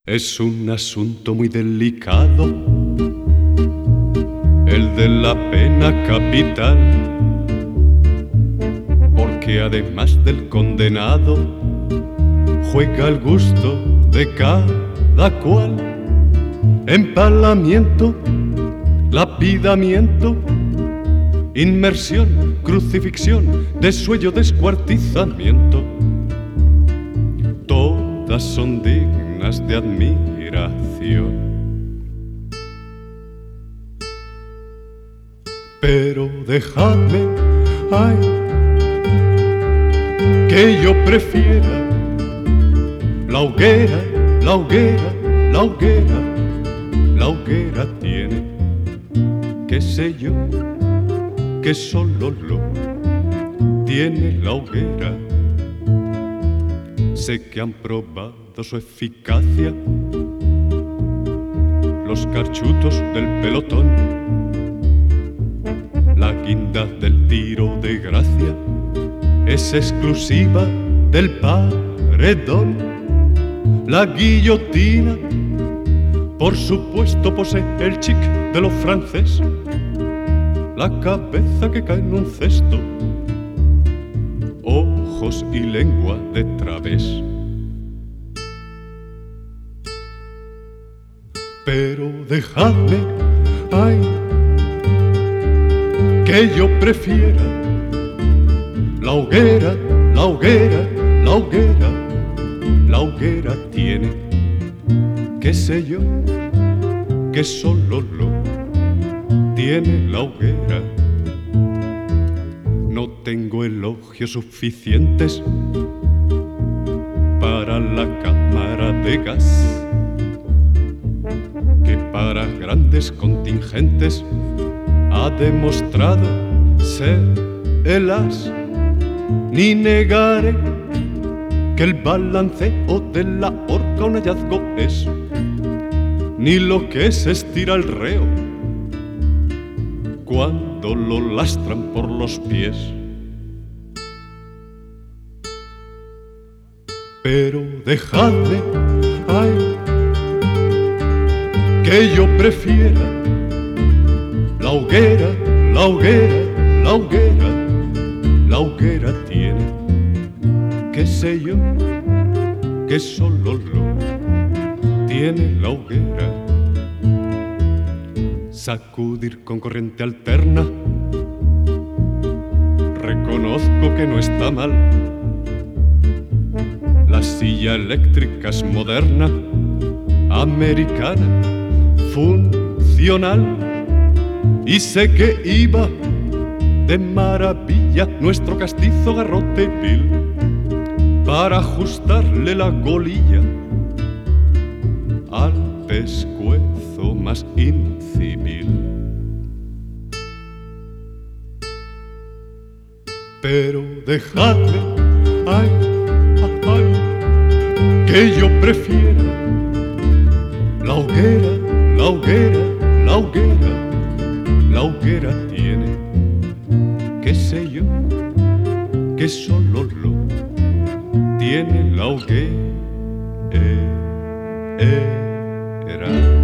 Es un asunto muy delicado, el de la pena capital, porque además del condenado, juega el gusto de cada cual. Empalamiento, lapidamiento, inmersión, crucifixión, desuello, descuartizamiento. Todas son dignas de admiración. Pero dejadme, ay, que yo prefiera la hoguera, la hoguera, la hoguera. La hoguera tiene, qué sé yo, que solo lo tiene la hoguera. Sé que han probado su eficacia los carchutos del pelotón, la guinda del tiro de gracia es exclusiva del paredón. La guillotina, por supuesto, posee el chic de lo francés, la cabeza que cae en un cesto, ojos y lengua de través. Pero dejadme, ay, que yo prefiera la hoguera, la hoguera, la hoguera. La hoguera tiene, qué sé yo, que solo lo tiene la hoguera. No tengo elogios suficientes para la cámara de gas, que para grandes contingentes ha demostrado ser el as. Ni negaré que el balanceo de la horca un hallazgo es, ni lo que se estira el reo cuando lo lastran por los pies. Pero dejadme, ay, que yo prefiera la hoguera, la hoguera, la hoguera. La hoguera tiene, qué sé yo, que solo lo tiene la hoguera. Sacudir con corriente alterna, reconozco que no está mal. La silla eléctrica es moderna, americana, funcional. Y sé que iba de maravilla nuestro castizo garrote vil para ajustarle la golilla al pescuezo más incivil. Pero dejadme, ay, ay, que yo prefiera la hoguera, la hoguera, la hoguera. La hoguera tiene, qué sé yo, que solo lo tiene la hoguera.